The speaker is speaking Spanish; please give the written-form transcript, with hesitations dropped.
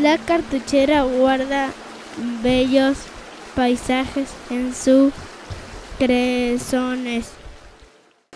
La cartuchera guarda bellos paisajes en sus cresones.